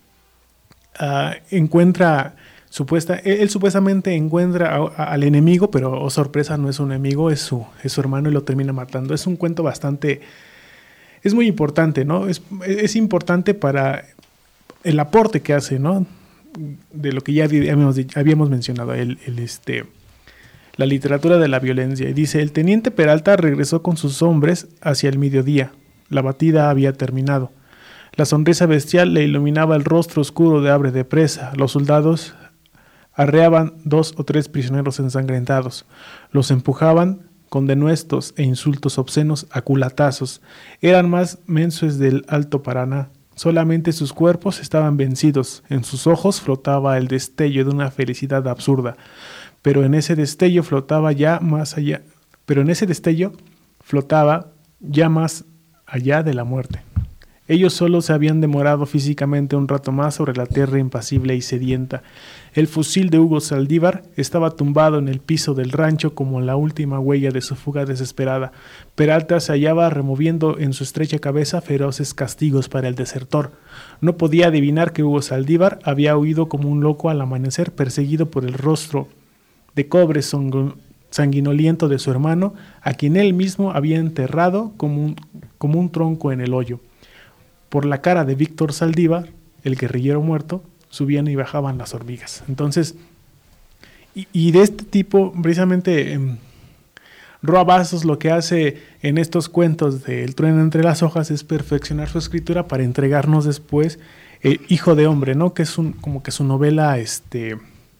uh, encuentra... Supuesta, él, él supuestamente encuentra a, a, al enemigo, pero oh, sorpresa, no es un enemigo, es su, es su hermano y lo termina matando. Es un cuento bastante, es muy importante, ¿no? Es, es importante para el aporte que hace, ¿no? De lo que ya habíamos, habíamos mencionado, el, el, este, la literatura de la violencia. Y dice, el teniente Peralta regresó con sus hombres hacia el mediodía. La batida había terminado. La sonrisa bestial le iluminaba el rostro oscuro de Abre de Presa. Los soldados arreaban dos o tres prisioneros ensangrentados. Los empujaban con denuestos e insultos obscenos a culatazos. Eran más mensos del Alto Paraná. Solamente sus cuerpos estaban vencidos. En sus ojos flotaba el destello de una felicidad absurda. Pero en ese destello flotaba ya más allá. Pero en ese destello flotaba ya más allá de la muerte. Ellos solo se habían demorado físicamente un rato más sobre la tierra impasible y sedienta. El fusil de Hugo Saldívar estaba tumbado en el piso del rancho como la última huella de su fuga desesperada. Peralta se hallaba removiendo en su estrecha cabeza feroces castigos para el desertor. No podía adivinar que Hugo Saldívar había huido como un loco al amanecer, perseguido por el rostro de cobre sanguinoliento de su hermano, a quien él mismo había enterrado como un, como un tronco en el hoyo. Por la cara de Víctor Saldívar, el guerrillero muerto, subían y bajaban las hormigas. Entonces, y, y de este tipo, precisamente, eh, Roa Bastos lo que hace en estos cuentos de El trueno entre las hojas es perfeccionar su escritura para entregarnos después eh, Hijo de hombre, ¿no? Que es un, como que su novela, este,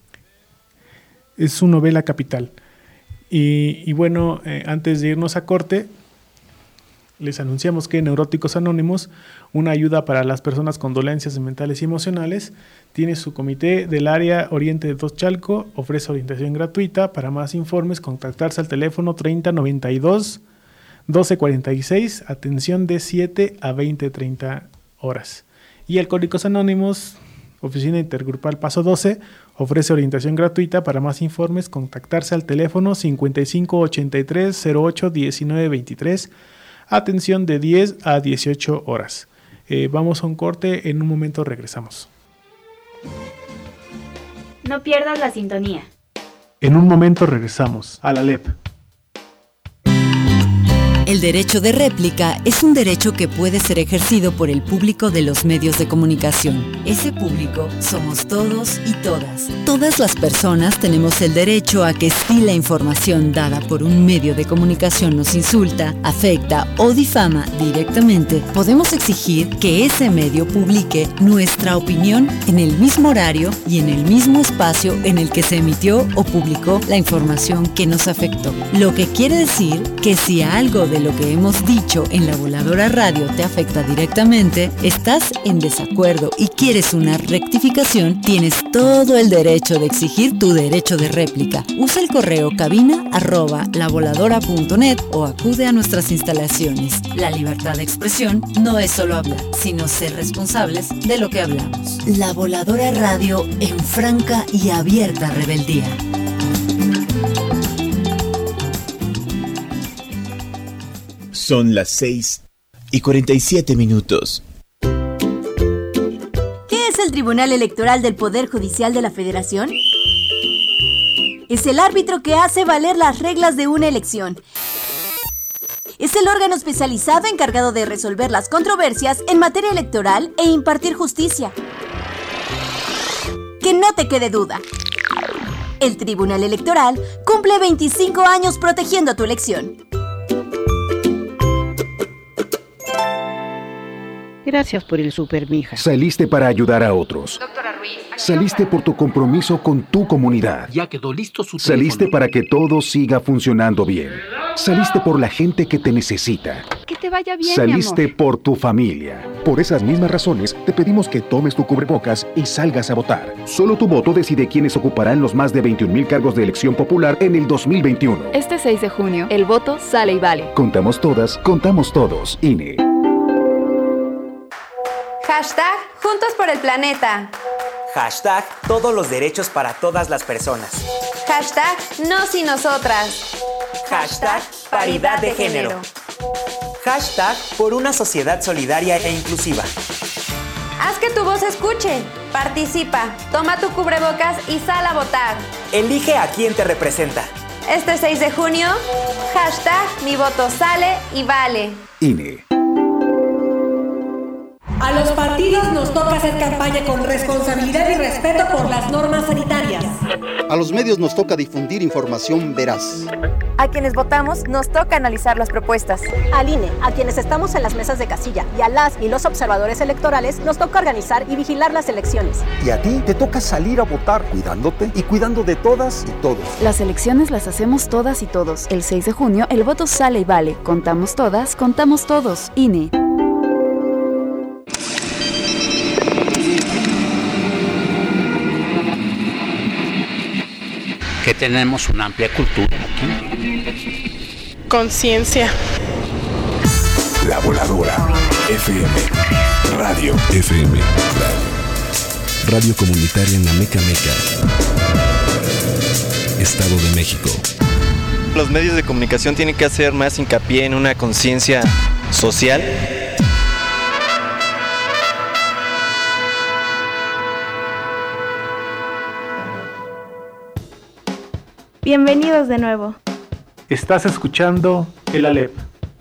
es su novela capital. Y, y bueno, eh, antes de irnos a corte, les anunciamos que Neuróticos Anónimos, una ayuda para las personas con dolencias mentales y emocionales, tiene su comité del área Oriente de Tozchalco, ofrece orientación gratuita. Para más informes, contactarse al teléfono treinta noventa y dos doce cuarenta y seis, atención de siete a veinte treinta horas. Y Alcohólicos Anónimos, oficina intergrupal Paso doce, ofrece orientación gratuita. Para más informes, contactarse al teléfono cincuenta y cinco ochenta y tres cero ocho diecinueve veintitrés, atención de diez a dieciocho horas. Eh, vamos a un corte, en un momento regresamos. No pierdas la sintonía. En un momento regresamos a la L E P. El derecho de réplica es un derecho que puede ser ejercido por el público de los medios de comunicación. Ese público somos todos y todas. Todas las personas tenemos el derecho a que si la información dada por un medio de comunicación nos insulta, afecta o difama directamente, podemos exigir que ese medio publique nuestra opinión en el mismo horario y en el mismo espacio en el que se emitió o publicó la información que nos afectó. Lo que quiere decir que si algo de lo que hemos dicho en La Voladora Radio te afecta directamente, estás en desacuerdo y quieres una rectificación, tienes todo el derecho de exigir tu derecho de réplica. Usa el correo cabina arroba lavoladora punto net o acude a nuestras instalaciones. La libertad de expresión no es solo hablar, sino ser responsables de lo que hablamos. La Voladora Radio en franca y abierta rebeldía. Son las seis y cuarenta y siete minutos. ¿Qué es el Tribunal Electoral del Poder Judicial de la Federación? Es el árbitro que hace valer las reglas de una elección. Es el órgano especializado encargado de resolver las controversias en materia electoral e impartir justicia. ¿Qué que no te quede duda. El Tribunal Electoral cumple veinticinco años protegiendo tu elección. Gracias por el súper, mija. Saliste para ayudar a otros. Doctora Ruiz. Saliste por tu compromiso con tu comunidad. Ya quedó listo su Saliste teléfono. para que todo siga funcionando bien. Saliste por la gente que te necesita. Que te vaya bien, Saliste mi amor. por tu familia. Por esas mismas razones, te pedimos que tomes tu cubrebocas y salgas a votar. Solo tu voto decide quiénes ocuparán los más de veintiún mil cargos de elección popular en el dos mil veintiuno. Este seis de junio, el voto sale y vale. Contamos todas, contamos todos. I N E. Hashtag Juntos por el Planeta. Hashtag Todos los derechos para todas las personas. Hashtag Nos y Nosotras. Hashtag Paridad de género. Hashtag Por una sociedad solidaria e inclusiva. Haz que tu voz escuche. Participa. Toma tu cubrebocas y sal a votar. Elige a quien te representa. Este seis de junio, hashtag Mi voto sale y vale. I N E. A los partidos nos toca hacer campaña con responsabilidad y respeto por las normas sanitarias. A los medios nos toca difundir información veraz. A quienes votamos nos toca analizar las propuestas. Al I N E, a quienes estamos en las mesas de casilla, y a las y los observadores electorales nos toca organizar y vigilar las elecciones. Y a ti te toca salir a votar cuidándote y cuidando de todas y todos. Las elecciones las hacemos todas y todos. El seis de junio el voto sale y vale. Contamos todas, contamos todos. I N E. Que tenemos una amplia cultura aquí. Conciencia. La Voladora. F M. Radio. F M. Radio. Radio comunitaria en Amecameca. Estado de México. Los medios de comunicación tienen que hacer más hincapié en una conciencia social. Bienvenidos de nuevo. Estás escuchando el Alep.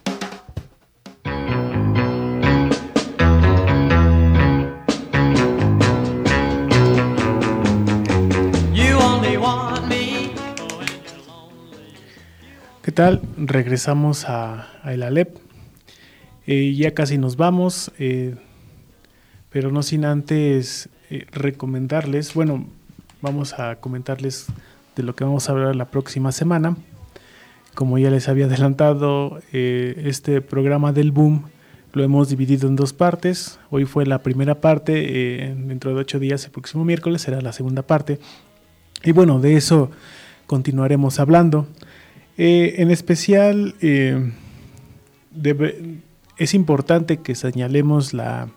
¿Qué tal? Regresamos a, a el Alep. Eh, ya casi nos vamos, eh, pero no sin antes eh, recomendarles, bueno, vamos a comentarles de lo que vamos a hablar la próxima semana. Como ya les había adelantado, eh, este programa del Boom lo hemos dividido en dos partes. Hoy fue la primera parte, eh, dentro de ocho días, el próximo miércoles, será la segunda parte. Y bueno, de eso continuaremos hablando. Eh, en especial, eh, debe, es importante que señalemos la,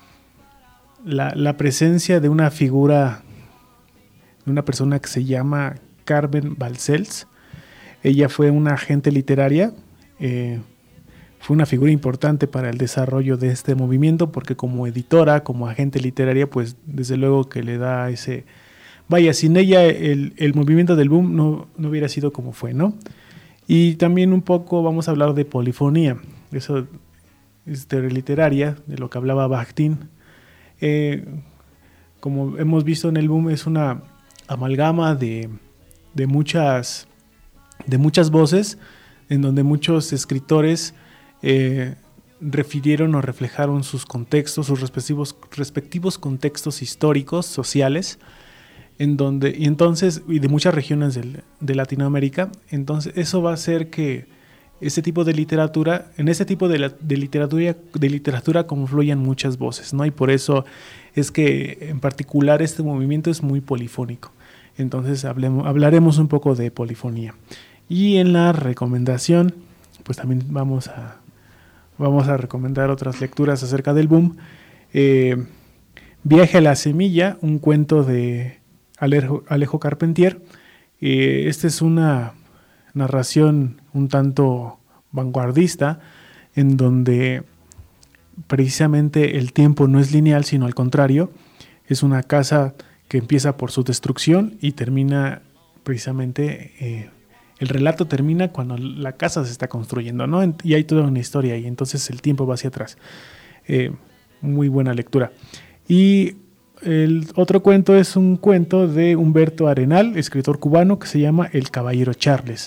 la, la presencia de una figura, de una persona que se llama Carmen Balcells. Ella fue una agente literaria, eh, fue una figura importante para el desarrollo de este movimiento, porque como editora, como agente literaria, pues desde luego que le da ese... Vaya, sin ella el, el movimiento del boom no, no hubiera sido como fue, ¿no? Y también un poco vamos a hablar de polifonía, eso es teoría literaria, de lo que hablaba Bakhtin. Eh, como hemos visto en el boom, es una amalgama de... de muchas, de muchas voces, en donde muchos escritores eh, refirieron o reflejaron sus contextos, sus respectivos, respectivos contextos históricos, sociales, en donde, y entonces, y de muchas regiones del, de Latinoamérica. Entonces eso va a hacer que este tipo de literatura, en este tipo de, la, de literatura, de literatura confluyan muchas voces, ¿no? Y por eso es que en particular este movimiento es muy polifónico. Entonces hablemos, hablaremos un poco de polifonía. Y en la recomendación, pues también vamos a, vamos a recomendar otras lecturas acerca del boom. Eh, Viaje a la semilla, un cuento de Alejo, Alejo Carpentier. Eh, esta es una narración un tanto vanguardista, en donde precisamente el tiempo no es lineal, sino al contrario. Es una casa que empieza por su destrucción y termina precisamente, eh, el relato termina cuando la casa se está construyendo, ¿no? Y hay toda una historia y entonces el tiempo va hacia atrás. Eh, muy buena lectura. Y el otro cuento es un cuento de Humberto Arenal, escritor cubano, que se llama El Caballero Charles,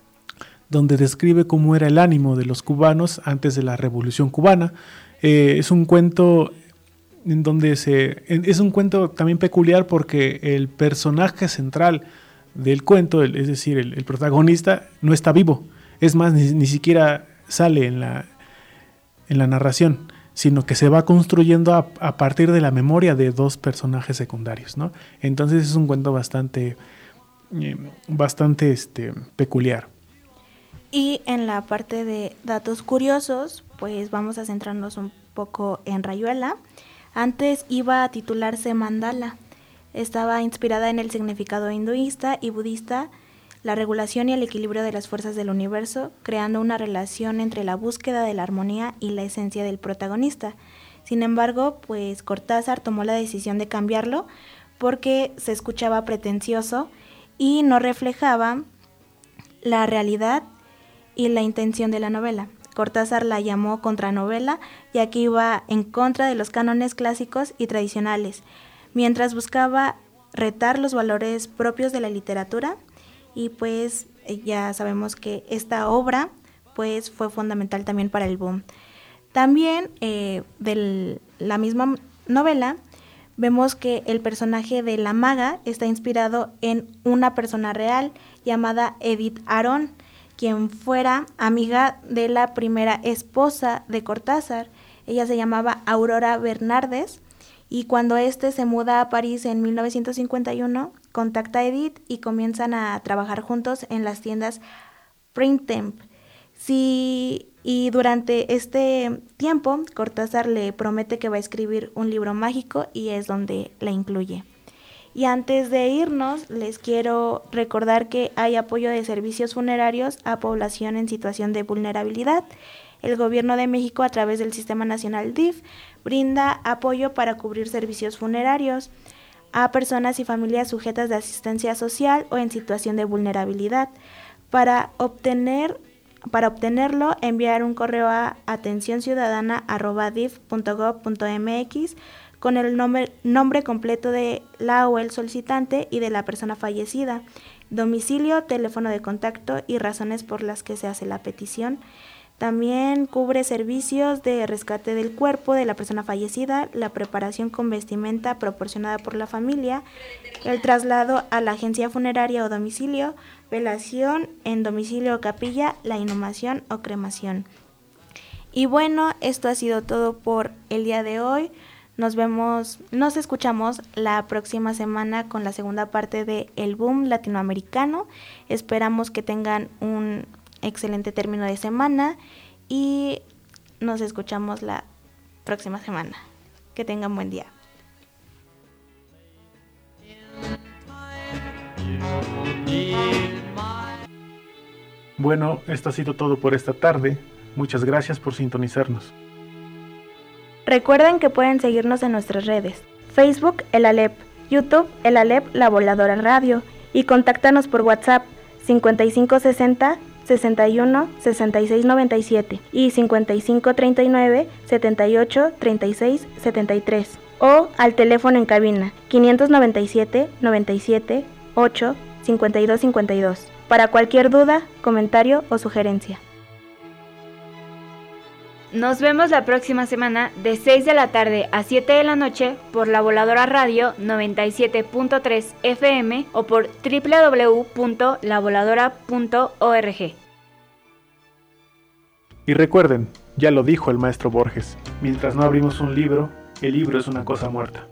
donde describe cómo era el ánimo de los cubanos antes de la Revolución Cubana. Eh, es un cuento en donde se es un cuento también peculiar porque el personaje central del cuento, el, es decir, el, el protagonista, no está vivo. Es más, ni, ni siquiera sale en la, en la narración, sino que se va construyendo a, a partir de la memoria de dos personajes secundarios, ¿no? Entonces es un cuento bastante, eh, bastante este, peculiar. Y en la parte de datos curiosos, pues vamos a centrarnos un poco en Rayuela. Antes iba a titularse Mandala. Estaba inspirada en el significado hinduista y budista, la regulación y el equilibrio de las fuerzas del universo, creando una relación entre la búsqueda de la armonía y la esencia del protagonista. Sin embargo, pues Cortázar tomó la decisión de cambiarlo porque se escuchaba pretencioso y no reflejaba la realidad y la intención de la novela. Cortázar la llamó contranovela, ya que iba en contra de los cánones clásicos y tradicionales, mientras buscaba retar los valores propios de la literatura, y pues ya sabemos que esta obra pues fue fundamental también para el boom. También eh, de la misma novela vemos que el personaje de la maga está inspirado en una persona real llamada Edith Aron, quien fuera amiga de la primera esposa de Cortázar. Ella se llamaba Aurora Bernardes, y cuando éste se muda a París en mil novecientos cincuenta y uno, contacta a Edith y comienzan a trabajar juntos en las tiendas Printemps. Sí, y durante este tiempo, Cortázar le promete que va a escribir un libro mágico y es donde la incluye. Y antes de irnos, les quiero recordar que hay apoyo de servicios funerarios a población en situación de vulnerabilidad. El Gobierno de México, a través del Sistema Nacional D I F, brinda apoyo para cubrir servicios funerarios a personas y familias sujetas de asistencia social o en situación de vulnerabilidad. Para obtener, para obtenerlo, enviar un correo a atención ciudadana arroba dif punto gob punto mx con el nombre, nombre completo de la o el solicitante y de la persona fallecida, domicilio, teléfono de contacto y razones por las que se hace la petición. También cubre servicios de rescate del cuerpo de la persona fallecida, la preparación con vestimenta proporcionada por la familia, el traslado a la agencia funeraria o domicilio, velación en domicilio o capilla, la inhumación o cremación. Y bueno, esto ha sido todo por el día de hoy. Nos vemos, nos escuchamos la próxima semana con la segunda parte de El Boom Latinoamericano. Esperamos que tengan un excelente término de semana y nos escuchamos la próxima semana. Que tengan buen día. Bueno, esto ha sido todo por esta tarde. Muchas gracias por sintonizarnos. Recuerden que pueden seguirnos en nuestras redes: Facebook, El Alep, YouTube, El Alep, La Voladora Radio, y contáctanos por WhatsApp cincuenta y cinco sesenta, sesenta y uno, sesenta y seis noventa y siete y cincuenta y cinco treinta y nueve, setenta y ocho, treinta y seis, setenta y tres, o al teléfono en cabina quinientos noventa y siete, noventa y siete, ocho, cincuenta y dos cincuenta y dos para cualquier duda, comentario o sugerencia. Nos vemos la próxima semana de seis de la tarde a siete de la noche por La Voladora Radio noventa y siete punto tres F M o por doble u doble u doble u punto la voladora punto org. Y recuerden, ya lo dijo el maestro Borges, mientras no abrimos un libro, el libro es una cosa muerta.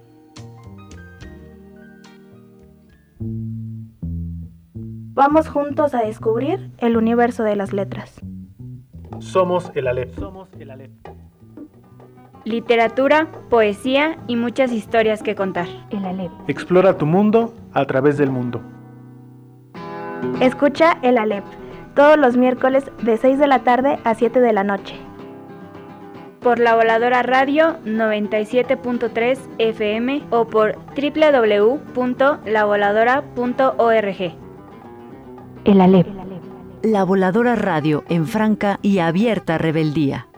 Vamos juntos a descubrir el universo de las letras. Somos el Alep. Somos el Alep. Literatura, poesía y muchas historias que contar. El Alep. Explora tu mundo a través del mundo. Escucha El Alep todos los miércoles de seis de la tarde a siete de la noche. Por La Voladora Radio noventa y siete punto tres F M o por doble u doble u doble u punto la voladora punto org. El Alep. La Voladora Radio en franca y abierta rebeldía.